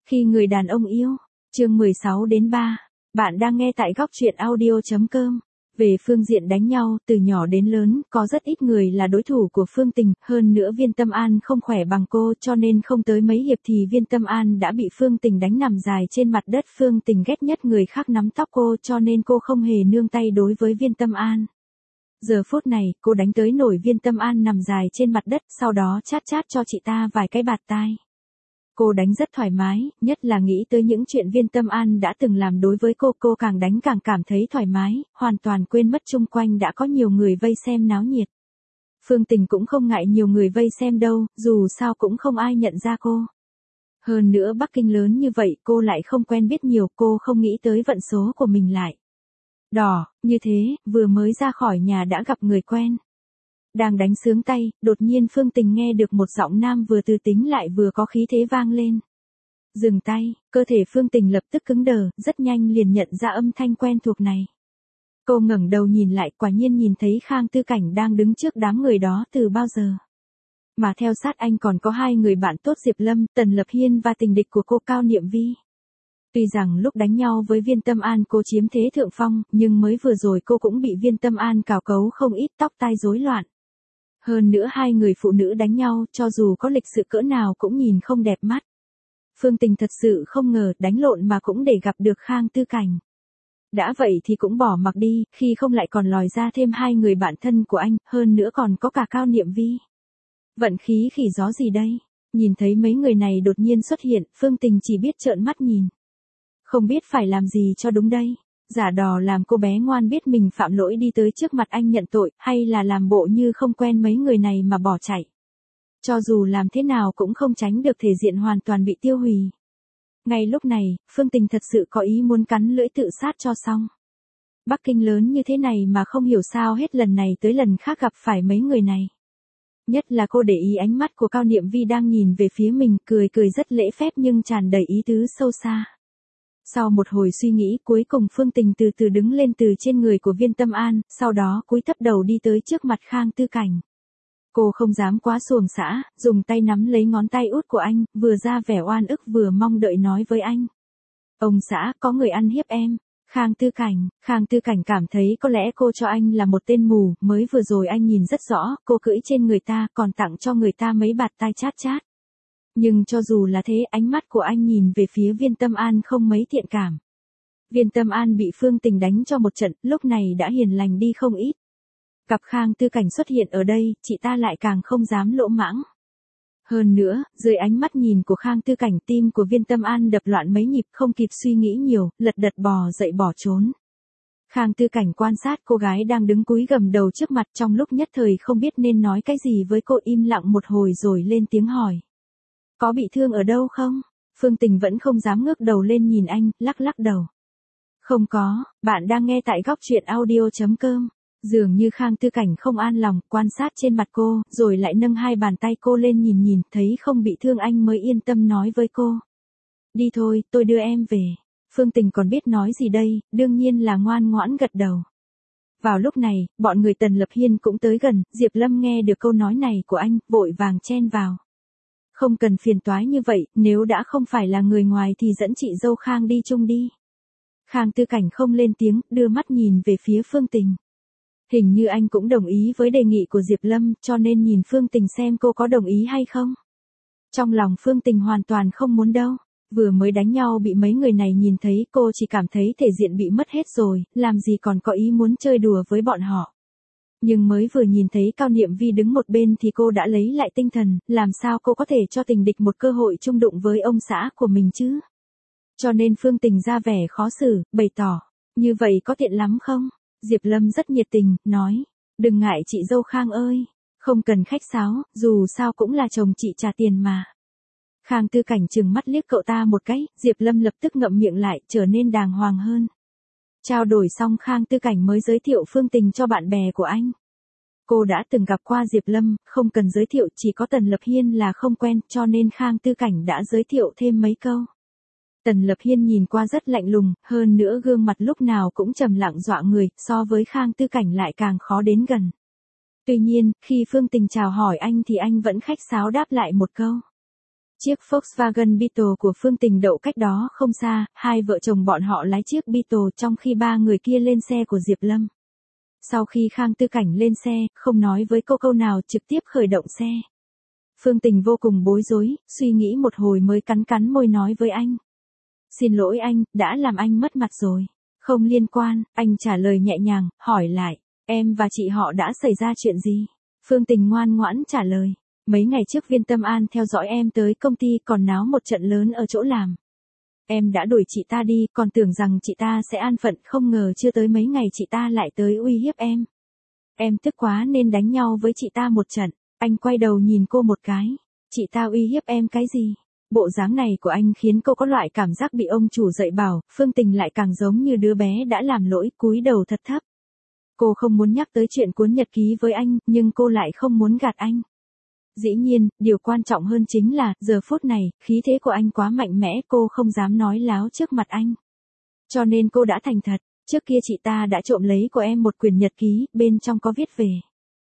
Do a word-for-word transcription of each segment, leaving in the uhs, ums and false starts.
Khi người đàn ông yêu, chương mười sáu đến ba. Bạn đang nghe tại góc truyện audio chấm com. Về phương diện đánh nhau, từ nhỏ đến lớn, có rất ít người là đối thủ của Phương Tình, hơn nữa Viên Tâm An không khỏe bằng cô cho nên không tới mấy hiệp thì Viên Tâm An đã bị Phương Tình đánh nằm dài trên mặt đất. Phương Tình ghét nhất người khác nắm tóc cô cho nên cô không hề nương tay đối với Viên Tâm An. Giờ phút này, cô đánh tới nổi Viên Tâm An nằm dài trên mặt đất, sau đó chát chát cho chị ta vài cái bạt tai. Cô đánh rất thoải mái, nhất là nghĩ tới những chuyện Viên Tâm An đã từng làm đối với cô, cô càng đánh càng cảm thấy thoải mái, hoàn toàn quên mất chung quanh đã có nhiều người vây xem náo nhiệt. Phương Tình cũng không ngại nhiều người vây xem đâu, dù sao cũng không ai nhận ra cô. Hơn nữa Bắc Kinh lớn như vậy cô lại không quen biết nhiều, cô không nghĩ tới vận số của mình lại đỏ, như thế, vừa mới ra khỏi nhà đã gặp người quen. Đang đánh sướng tay, đột nhiên Phương Tình nghe được một giọng nam vừa từ tính lại vừa có khí thế vang lên. Dừng tay, cơ thể Phương Tình lập tức cứng đờ, rất nhanh liền nhận ra âm thanh quen thuộc này. Cô ngẩng đầu nhìn lại, quả nhiên nhìn thấy Khang Tư Cảnh đang đứng trước đám người đó từ bao giờ. Mà theo sát anh còn có hai người bạn tốt Diệp Lâm, Tần Lập Hiên và tình địch của cô Cao Niệm Vi. Tuy rằng lúc đánh nhau với Viên Tâm An cô chiếm thế thượng phong, nhưng mới vừa rồi cô cũng bị Viên Tâm An cào cấu không ít, tóc tai rối loạn. Hơn nữa hai người phụ nữ đánh nhau, cho dù có lịch sự cỡ nào cũng nhìn không đẹp mắt. Phương Tình thật sự không ngờ đánh lộn mà cũng để gặp được Khang Tư Cảnh. Đã vậy thì cũng bỏ mặc đi, khi không lại còn lòi ra thêm hai người bạn thân của anh, hơn nữa còn có cả Cao Niệm Vi. Vận khí khỉ gió gì đây? Nhìn thấy mấy người này đột nhiên xuất hiện, Phương Tình chỉ biết trợn mắt nhìn. Không biết phải làm gì cho đúng đây. Giả đò làm cô bé ngoan biết mình phạm lỗi đi tới trước mặt anh nhận tội, hay là làm bộ như không quen mấy người này mà bỏ chạy. Cho dù làm thế nào cũng không tránh được thể diện hoàn toàn bị tiêu hủy. Ngay lúc này, Phương Tình thật sự có ý muốn cắn lưỡi tự sát cho xong. Bắc Kinh lớn như thế này mà không hiểu sao hết lần này tới lần khác gặp phải mấy người này. Nhất là cô để ý ánh mắt của Cao Niệm Vi đang nhìn về phía mình, cười cười rất lễ phép nhưng tràn đầy ý tứ sâu xa. Sau một hồi suy nghĩ, cuối cùng Phương Tình từ từ đứng lên từ trên người của Viên Tâm An, sau đó cúi thấp đầu đi tới trước mặt Khang Tư Cảnh. Cô không dám quá xuồng xã, dùng tay nắm lấy ngón tay út của anh, vừa ra vẻ oan ức vừa mong đợi nói với anh. Ông xã, có người ăn hiếp em. Khang Tư Cảnh, Khang Tư Cảnh cảm thấy có lẽ cô cho anh là một tên mù, mới vừa rồi anh nhìn rất rõ, cô cưỡi trên người ta còn tặng cho người ta mấy bạt tai chát chát. Nhưng cho dù là thế, ánh mắt của anh nhìn về phía Viên Tâm An không mấy thiện cảm. Viên Tâm An bị Phương Tình đánh cho một trận, lúc này đã hiền lành đi không ít. Gặp Khang Tư Cảnh xuất hiện ở đây, chị ta lại càng không dám lỗ mãng. Hơn nữa, dưới ánh mắt nhìn của Khang Tư Cảnh, tim của Viên Tâm An đập loạn mấy nhịp, không kịp suy nghĩ nhiều, lật đật bò dậy bỏ trốn. Khang Tư Cảnh quan sát cô gái đang đứng cúi gằm đầu trước mặt, trong lúc nhất thời không biết nên nói cái gì với cô, im lặng một hồi rồi lên tiếng hỏi. Có bị thương ở đâu không? Phương Tình vẫn không dám ngước đầu lên nhìn anh, lắc lắc đầu. Không có, bạn đang nghe tại góc truyện audio chấm com. Dường như Khang Tư Cảnh không an lòng, quan sát trên mặt cô, rồi lại nâng hai bàn tay cô lên nhìn nhìn, thấy không bị thương anh mới yên tâm nói với cô. Đi thôi, tôi đưa em về. Phương Tình còn biết nói gì đây, đương nhiên là ngoan ngoãn gật đầu. Vào lúc này, bọn người Tần Lập Hiên cũng tới gần, Diệp Lâm nghe được câu nói này của anh, vội vàng chen vào. Không cần phiền toái như vậy, nếu đã không phải là người ngoài thì dẫn chị dâu Khang đi chung đi. Khang Tư Cảnh không lên tiếng, đưa mắt nhìn về phía Phương Tình. Hình như anh cũng đồng ý với đề nghị của Diệp Lâm, cho nên nhìn Phương Tình xem cô có đồng ý hay không. Trong lòng Phương Tình hoàn toàn không muốn đâu. Vừa mới đánh nhau bị mấy người này nhìn thấy, cô chỉ cảm thấy thể diện bị mất hết rồi, làm gì còn có ý muốn chơi đùa với bọn họ. Nhưng mới vừa nhìn thấy Cao Niệm Vi đứng một bên thì cô đã lấy lại tinh thần, làm sao cô có thể cho tình địch một cơ hội chung đụng với ông xã của mình chứ? Cho nên Phương Tình ra vẻ khó xử, bày tỏ, như vậy có tiện lắm không? Diệp Lâm rất nhiệt tình, nói, đừng ngại chị dâu Khang ơi, không cần khách sáo, dù sao cũng là chồng chị trả tiền mà. Khang Tư Cảnh trừng mắt liếc cậu ta một cái, Diệp Lâm lập tức ngậm miệng lại, trở nên đàng hoàng hơn. Trao đổi xong Khang Tư Cảnh mới giới thiệu Phương Tình cho bạn bè của anh. Cô đã từng gặp qua Diệp Lâm, không cần giới thiệu, chỉ có Tần Lập Hiên là không quen, cho nên Khang Tư Cảnh đã giới thiệu thêm mấy câu. Tần Lập Hiên nhìn qua rất lạnh lùng, hơn nữa gương mặt lúc nào cũng trầm lặng dọa người, so với Khang Tư Cảnh lại càng khó đến gần. Tuy nhiên, khi Phương Tình chào hỏi anh thì anh vẫn khách sáo đáp lại một câu. Chiếc Volkswagen Beetle của Phương Tình đậu cách đó không xa, hai vợ chồng bọn họ lái chiếc Beetle trong khi ba người kia lên xe của Diệp Lâm. Sau khi Khang Tư Cảnh lên xe, không nói với cô câu nào trực tiếp khởi động xe. Phương Tình vô cùng bối rối, suy nghĩ một hồi mới cắn cắn môi nói với anh. Xin lỗi anh, đã làm anh mất mặt rồi. Không liên quan, anh trả lời nhẹ nhàng, hỏi lại, em và chị họ đã xảy ra chuyện gì? Phương Tình ngoan ngoãn trả lời, mấy ngày trước Viên Tâm An theo dõi em tới công ty còn náo một trận lớn ở chỗ làm. Em đã đuổi chị ta đi, còn tưởng rằng chị ta sẽ an phận, không ngờ chưa tới mấy ngày chị ta lại tới uy hiếp em. Em tức quá nên đánh nhau với chị ta một trận. Anh quay đầu nhìn cô một cái. Chị ta uy hiếp em cái gì? Bộ dáng này của anh khiến cô có loại cảm giác bị ông chủ dạy bảo, Phương Tình lại càng giống như đứa bé đã làm lỗi, cúi đầu thật thấp. Cô không muốn nhắc tới chuyện cuốn nhật ký với anh, nhưng cô lại không muốn gạt anh. Dĩ nhiên, điều quan trọng hơn chính là, giờ phút này, khí thế của anh quá mạnh mẽ, cô không dám nói láo trước mặt anh. Cho nên cô đã thành thật, trước kia chị ta đã trộm lấy của em một quyển nhật ký, bên trong có viết về.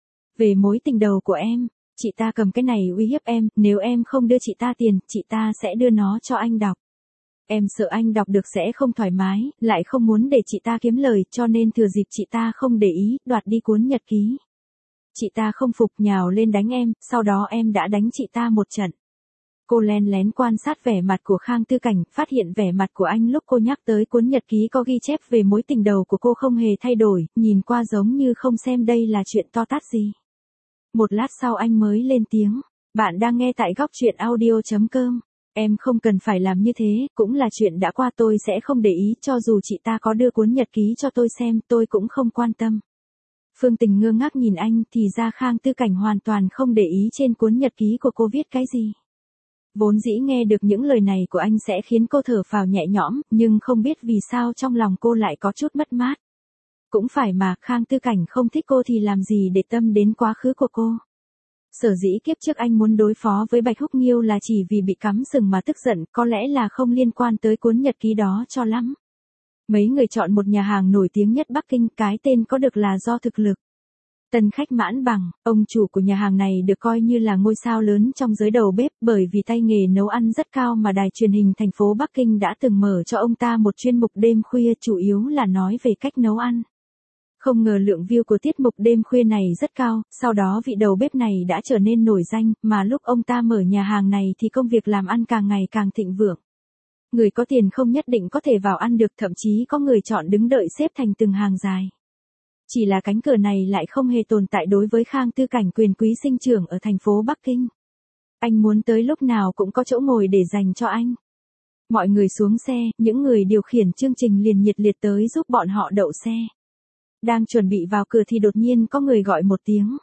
Về mối tình đầu của em, chị ta cầm cái này uy hiếp em, nếu em không đưa chị ta tiền, chị ta sẽ đưa nó cho anh đọc. Em sợ anh đọc được sẽ không thoải mái, lại không muốn để chị ta kiếm lời, cho nên thừa dịp chị ta không để ý, đoạt đi cuốn nhật ký. Chị ta không phục nhào lên đánh em, sau đó em đã đánh chị ta một trận. Cô len lén quan sát vẻ mặt của Khang Tư Cảnh, phát hiện vẻ mặt của anh lúc cô nhắc tới cuốn nhật ký có ghi chép về mối tình đầu của cô không hề thay đổi, nhìn qua giống như không xem đây là chuyện to tát gì. Một lát sau anh mới lên tiếng, bạn đang nghe tại góc truyện audio chấm com. Em không cần phải làm như thế, cũng là chuyện đã qua, tôi sẽ không để ý, cho dù chị ta có đưa cuốn nhật ký cho tôi xem, tôi cũng không quan tâm. Phương Tình ngơ ngác nhìn anh, thì ra Khang Tư Cảnh hoàn toàn không để ý trên cuốn nhật ký của cô viết cái gì. Vốn dĩ nghe được những lời này của anh sẽ khiến cô thở phào nhẹ nhõm, nhưng không biết vì sao trong lòng cô lại có chút mất mát. Cũng phải mà, Khang Tư Cảnh không thích cô thì làm gì để tâm đến quá khứ của cô. Sở dĩ kiếp trước anh muốn đối phó với Bạch Húc Nghiêu là chỉ vì bị cắm sừng mà tức giận, có lẽ là không liên quan tới cuốn nhật ký đó cho lắm. Mấy người chọn một nhà hàng nổi tiếng nhất Bắc Kinh, cái tên có được là do thực lực. Tân Khách Mãn Bằng, ông chủ của nhà hàng này được coi như là ngôi sao lớn trong giới đầu bếp, bởi vì tay nghề nấu ăn rất cao mà đài truyền hình thành phố Bắc Kinh đã từng mở cho ông ta một chuyên mục đêm khuya, chủ yếu là nói về cách nấu ăn. Không ngờ lượng view của tiết mục đêm khuya này rất cao, sau đó vị đầu bếp này đã trở nên nổi danh, mà lúc ông ta mở nhà hàng này thì công việc làm ăn càng ngày càng thịnh vượng. Người có tiền không nhất định có thể vào ăn được, thậm chí có người chọn đứng đợi xếp thành từng hàng dài. Chỉ là cánh cửa này lại không hề tồn tại đối với Khang Tư Cảnh, quyền quý sinh trưởng ở thành phố Bắc Kinh. Anh muốn tới lúc nào cũng có chỗ ngồi để dành cho anh. Mọi người xuống xe, những người điều khiển chương trình liền nhiệt liệt tới giúp bọn họ đậu xe. Đang chuẩn bị vào cửa thì đột nhiên có người gọi một tiếng.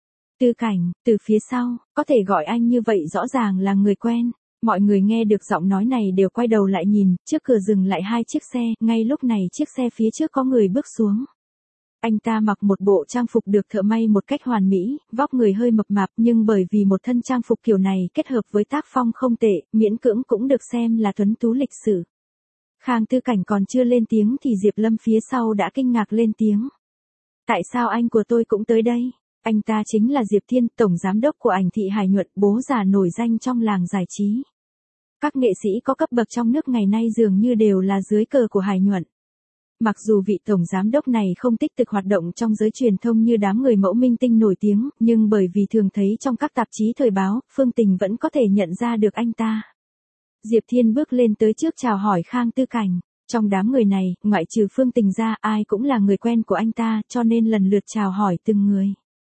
Tư Cảnh, từ phía sau, có thể gọi anh như vậy rõ ràng là người quen. Mọi người nghe được giọng nói này đều quay đầu lại nhìn, trước cửa dừng lại hai chiếc xe, ngay lúc này chiếc xe phía trước có người bước xuống. Anh ta mặc một bộ trang phục được thợ may một cách hoàn mỹ, vóc người hơi mập mạp nhưng bởi vì một thân trang phục kiểu này kết hợp với tác phong không tệ, miễn cưỡng cũng được xem là tuấn tú lịch sự. Khang Tư Cảnh còn chưa lên tiếng thì Diệp Lâm phía sau đã kinh ngạc lên tiếng. Tại sao anh của tôi cũng tới đây? Anh ta chính là Diệp Thiên, tổng giám đốc của Ảnh Thị Hải Nhuận, bố già nổi danh trong làng giải trí. Các nghệ sĩ có cấp bậc trong nước ngày nay dường như đều là dưới cờ của Hải Nhuận. Mặc dù vị tổng giám đốc này không tích cực hoạt động trong giới truyền thông như đám người mẫu minh tinh nổi tiếng, nhưng bởi vì thường thấy trong các tạp chí thời báo, Phương Tình vẫn có thể nhận ra được anh ta. Diệp Thiên bước lên tới trước chào hỏi Khang Tư Cảnh. Trong đám người này, ngoại trừ Phương Tình ra, ai cũng là người quen của anh ta, cho nên lần lượt chào hỏi từng người.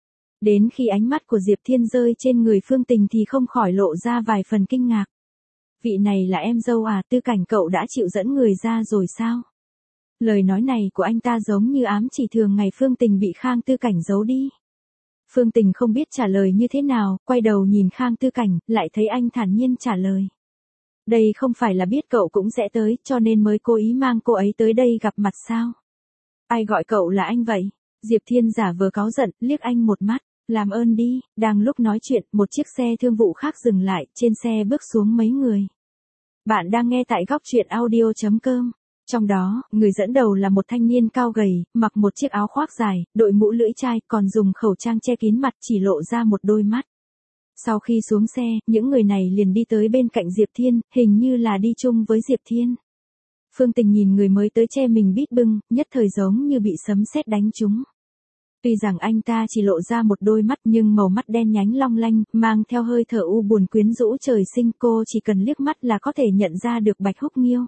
Đến khi ánh mắt của Diệp Thiên rơi trên người Phương Tình thì không khỏi lộ ra vài phần kinh ngạc. Vị này là em dâu à? Tư Cảnh cậu đã chịu dẫn người ra rồi sao? Lời nói này của anh ta giống như ám chỉ thường ngày Phương Tình bị Khang Tư Cảnh giấu đi. Phương Tình không biết trả lời như thế nào, quay đầu nhìn Khang Tư Cảnh, lại thấy anh thản nhiên trả lời. Đây không phải là biết cậu cũng sẽ tới, cho nên mới cố ý mang cô ấy tới đây gặp mặt sao? Ai gọi cậu là anh vậy? Diệp Thiên giả vờ cáu giận, liếc anh một mắt. Làm ơn đi. Đang lúc nói chuyện, một chiếc xe thương vụ khác dừng lại, trên xe bước xuống mấy người. Bạn đang nghe tại góc truyện audio chấm com. Trong đó, người dẫn đầu là một thanh niên cao gầy, mặc một chiếc áo khoác dài, đội mũ lưỡi chai, còn dùng khẩu trang che kín mặt, chỉ lộ ra một đôi mắt. Sau khi xuống xe, những người này liền đi tới bên cạnh Diệp Thiên, hình như là đi chung với Diệp Thiên. Phương Tình nhìn người mới tới che mình bít bưng, nhất thời giống như bị sấm sét đánh trúng. Tuy rằng anh ta chỉ lộ ra một đôi mắt nhưng màu mắt đen nhánh long lanh, mang theo hơi thở u buồn quyến rũ trời sinh, cô chỉ cần liếc mắt là có thể nhận ra được Bạch Húc Nghiêu.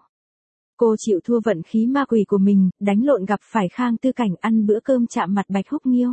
Cô chịu thua vận khí ma quỷ của mình, đánh lộn gặp phải Khang Tư Cảnh, ăn bữa cơm chạm mặt Bạch Húc Nghiêu.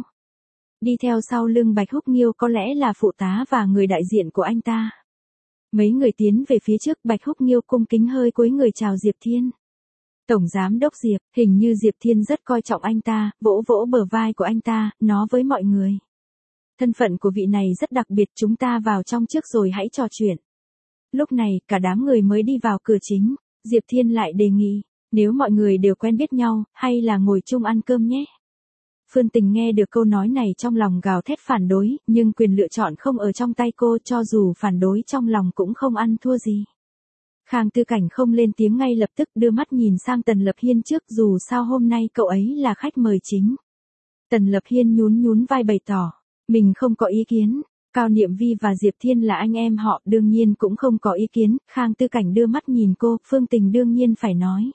Đi theo sau lưng Bạch Húc Nghiêu có lẽ là phụ tá và người đại diện của anh ta. Mấy người tiến về phía trước, Bạch Húc Nghiêu cung kính hơi cúi người chào Diệp Thiên. Tổng giám đốc Diệp, hình như Diệp Thiên rất coi trọng anh ta, vỗ vỗ bờ vai của anh ta, nói với mọi người. Thân phận của vị này rất đặc biệt, chúng ta vào trong trước rồi hãy trò chuyện. Lúc này, cả đám người mới đi vào cửa chính, Diệp Thiên lại đề nghị, nếu mọi người đều quen biết nhau, hay là ngồi chung ăn cơm nhé. Phương Tình nghe được câu nói này trong lòng gào thét phản đối, nhưng quyền lựa chọn không ở trong tay cô, cho dù phản đối trong lòng cũng không ăn thua gì. Khang Tư Cảnh không lên tiếng ngay lập tức, đưa mắt nhìn sang Tần Lập Hiên trước, dù sao hôm nay cậu ấy là khách mời chính. Tần Lập Hiên nhún nhún vai bày tỏ, mình không có ý kiến. Cao Niệm Vi và Diệp Thiên là anh em họ, đương nhiên cũng không có ý kiến. Khang Tư Cảnh đưa mắt nhìn cô, Phương Tình đương nhiên phải nói.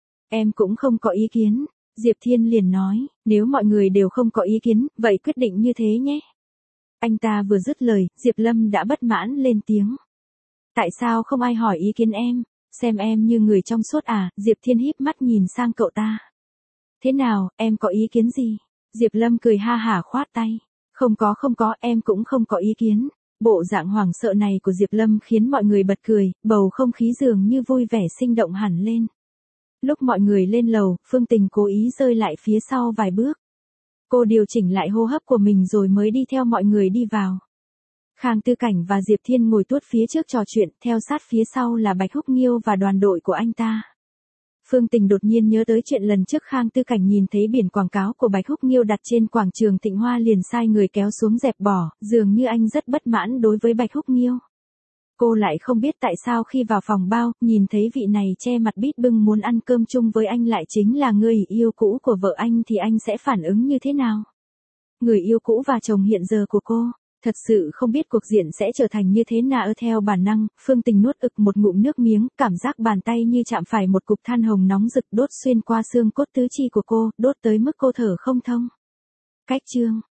Em cũng không có ý kiến. Diệp Thiên liền nói, nếu mọi người đều không có ý kiến, vậy quyết định như thế nhé. Anh ta vừa dứt lời, Diệp Lâm đã bất mãn lên tiếng. Tại sao không ai hỏi ý kiến em, xem em như người trong suốt à? Diệp Thiên híp mắt nhìn sang cậu ta. Thế nào, em có ý kiến gì? Diệp Lâm cười ha hả khoát tay. Không có không có, em cũng không có ý kiến. Bộ dạng hoảng sợ này của Diệp Lâm khiến mọi người bật cười, bầu không khí dường như vui vẻ sinh động hẳn lên. Lúc mọi người lên lầu, Phương Tình cố ý rơi lại phía sau vài bước. Cô điều chỉnh lại hô hấp của mình rồi mới đi theo mọi người đi vào. Khang Tư Cảnh và Diệp Thiên ngồi tuốt phía trước trò chuyện, theo sát phía sau là Bạch Húc Nghiêu và đoàn đội của anh ta. Phương Tình đột nhiên nhớ tới chuyện lần trước Khang Tư Cảnh nhìn thấy biển quảng cáo của Bạch Húc Nghiêu đặt trên quảng trường Thịnh Hoa liền sai người kéo xuống dẹp bỏ, dường như anh rất bất mãn đối với Bạch Húc Nghiêu. Cô lại không biết tại sao khi vào phòng bao, nhìn thấy vị này che mặt bít bưng muốn ăn cơm chung với anh lại chính là người yêu cũ của vợ anh thì anh sẽ phản ứng như thế nào? Người yêu cũ và chồng hiện giờ của cô, thật sự không biết cuộc diện sẽ trở thành như thế nào. Theo bản năng, Phương Tình nuốt ực một ngụm nước miếng, cảm giác bàn tay như chạm phải một cục than hồng nóng rực đốt xuyên qua xương cốt tứ chi của cô, đốt tới mức cô thở không thông. Cách chương